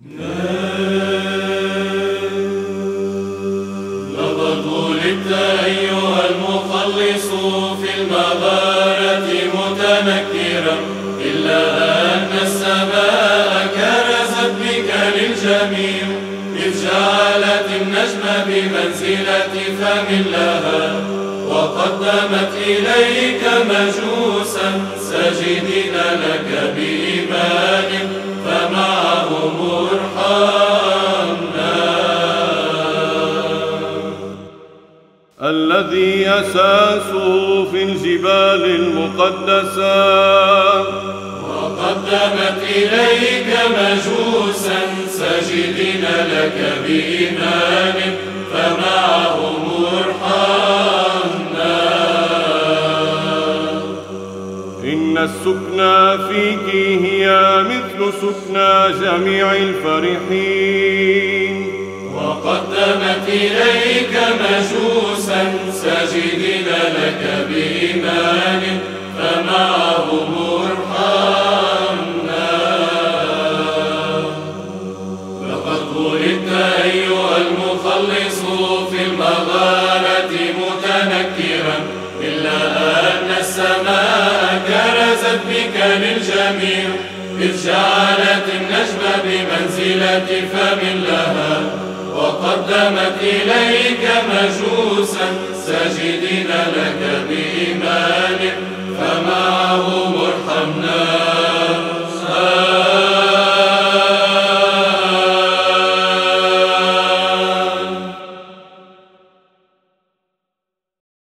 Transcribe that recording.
لقد ولدت أيها المخلص في المغارة متنكرا، إلا أن السماء كرزت بك للجميع، إذ جعلت النجم بمنزلة فم لها، وقدمت إليك مجوسا ساجدين لك بإيمان، فمعهم ارحمنا. الذي أساسه في الجبال المقدسة، وقدمت إليك مجوسا ساجدين لك بإيمان، فمعهم ارحمنا. إن السكنى فيك هي مثل سكنى جميع الفرحين، وقدمت إليك مجوسا ساجدين لك بإيمان، فمعهم ارحمنا. لقد ولدت أيها المخلص في المغارة متنكرا، إلا أن السماء كرزت بك للجميع، إذ جعلت النجم بمنزلة فم لها، وقدمت إليك مجوسا ساجدين لك بإيمان،